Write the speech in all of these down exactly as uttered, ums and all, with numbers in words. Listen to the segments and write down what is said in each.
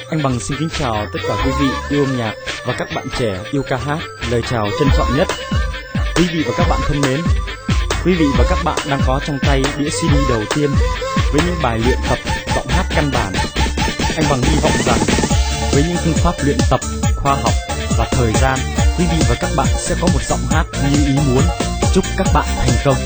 Anh Bằng xin kính chào tất cả quý vị yêu âm nhạc và các bạn trẻ yêu ca hát. Lời chào trân trọng nhất. Quý vị và các bạn thân mến, quý vị và các bạn đang có trong tay đĩa xê đê đầu tiên với những bài luyện tập giọng hát căn bản. Anh Bằng hy vọng rằng với những phương pháp luyện tập khoa học và thời gian, quý vị và các bạn sẽ có một giọng hát như ý muốn. Chúc các bạn thành công.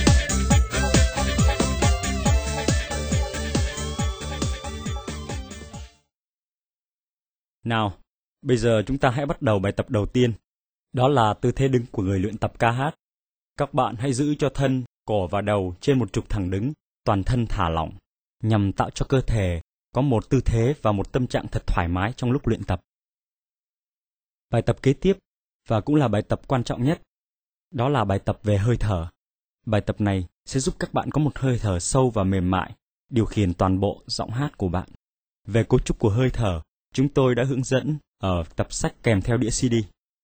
Nào, bây giờ chúng ta hãy bắt đầu bài tập đầu tiên. Đó là tư thế đứng của người luyện tập ca hát. Các bạn hãy giữ cho thân, cổ và đầu trên một trục thẳng đứng, toàn thân thả lỏng, nhằm tạo cho cơ thể có một tư thế và một tâm trạng thật thoải mái trong lúc luyện tập. Bài tập kế tiếp, và cũng là bài tập quan trọng nhất, đó là bài tập về hơi thở. Bài tập này sẽ giúp các bạn có một hơi thở sâu và mềm mại, điều khiển toàn bộ giọng hát của bạn. Về cấu trúc của hơi thở, chúng tôi đã hướng dẫn ở tập sách kèm theo đĩa xê đê.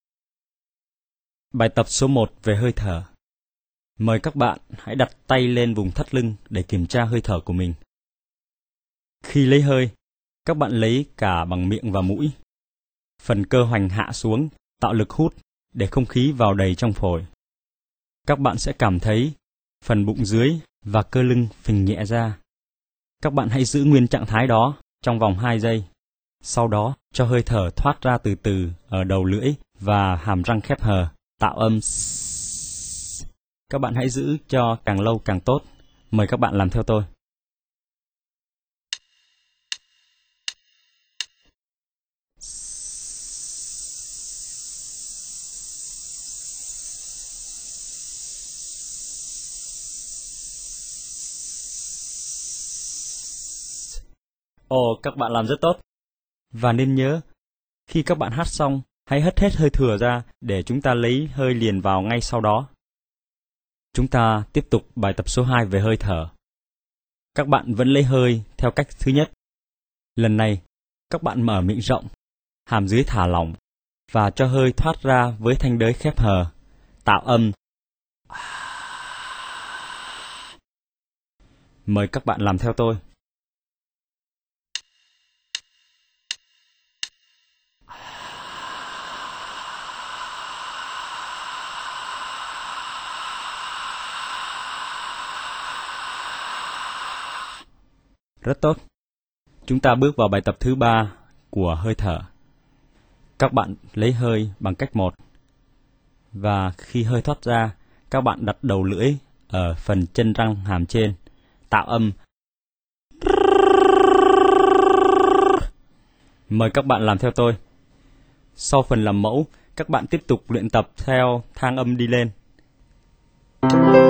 Bài tập số một về hơi thở. Mời các bạn hãy đặt tay lên vùng thắt lưng để kiểm tra hơi thở của mình. Khi lấy hơi, các bạn lấy cả bằng miệng và mũi. Phần cơ hoành hạ xuống, tạo lực hút để không khí vào đầy trong phổi. Các bạn sẽ cảm thấy phần bụng dưới và cơ lưng phình nhẹ ra. Các bạn hãy giữ nguyên trạng thái đó trong vòng hai giây. Sau đó, cho hơi thở thoát ra từ từ ở đầu lưỡi và hàm răng khép hờ, tạo âm S. Các bạn hãy giữ cho càng lâu càng tốt. Mời các bạn làm theo tôi. Ồ, các bạn làm rất tốt. Và nên nhớ, khi các bạn hát xong, hãy hất hết hơi thừa ra để chúng ta lấy hơi liền vào ngay sau đó. Chúng ta tiếp tục bài tập số hai về hơi thở. Các bạn vẫn lấy hơi theo cách thứ nhất. Lần này, các bạn mở miệng rộng, hàm dưới thả lỏng và cho hơi thoát ra với thanh đới khép hờ, tạo âm. Mời các bạn làm theo tôi. Rất tốt. Chúng ta bước vào bài tập thứ ba của hơi thở. Các bạn lấy hơi bằng cách một. Và khi hơi thoát ra, các bạn đặt đầu lưỡi ở phần chân răng hàm trên, tạo âm. Mời các bạn làm theo tôi. Sau phần làm mẫu, các bạn tiếp tục luyện tập theo thang âm đi lên.